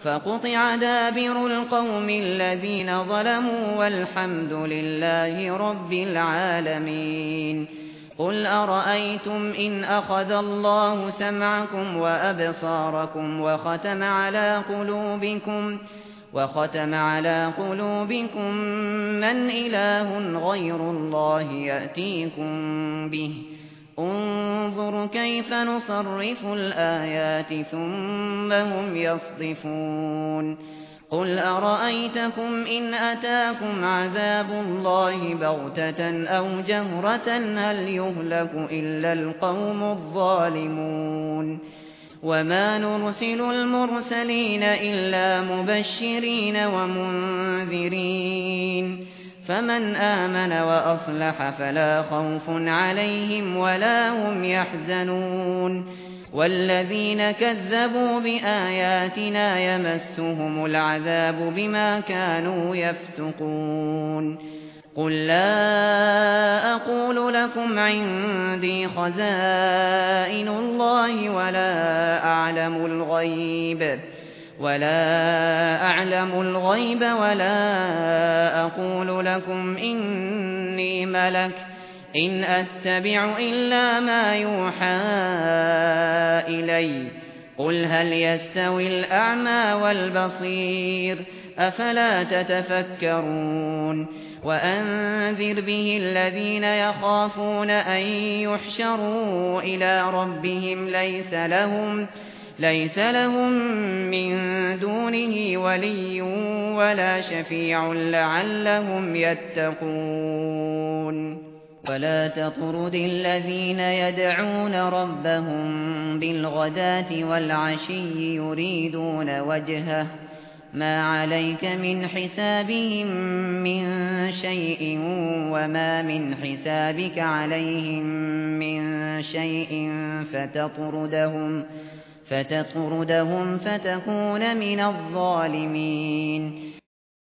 فقطع دابر القوم الذين ظلموا والحمد لله رب العالمين. قل أرأيتم إن أخذ الله سمعكم وأبصاركم وختم على قلوبكم من إله غير الله يأتيكم به؟ انظر كيف نصرف الآيات ثم هم يصدفون. قل أرأيتكم إن أتاكم عذاب الله بغتة أو جهرة هل يهلك إلا القوم الظالمون؟ وما نرسل المرسلين إلا مبشرين ومنذرين، فمن آمن وأصلح فلا خوف عليهم ولا هم يحزنون. والذين كذبوا بآياتنا يمسهم العذاب بما كانوا يفسقون. قل لا أقول لكم عندي خزائن الله ولا أعلم الغيب ولا أقول لكم إني ملك إن أتبع إلا ما يوحى إلي. قل هل يستوي الأعمى والبصير أفلا تتفكرون. وأنذر به الذين يخافون أن يحشروا إلى ربهم ليس لهم من دونه ولي ولا شفيع لعلهم يتقون. ولا تطرد الذين يدعون ربهم بالغداة والعشي يريدون وجهه ما عليك من حسابهم من شيء وما من حسابك عليهم من شيء فتطردهم فتكون من الظالمين.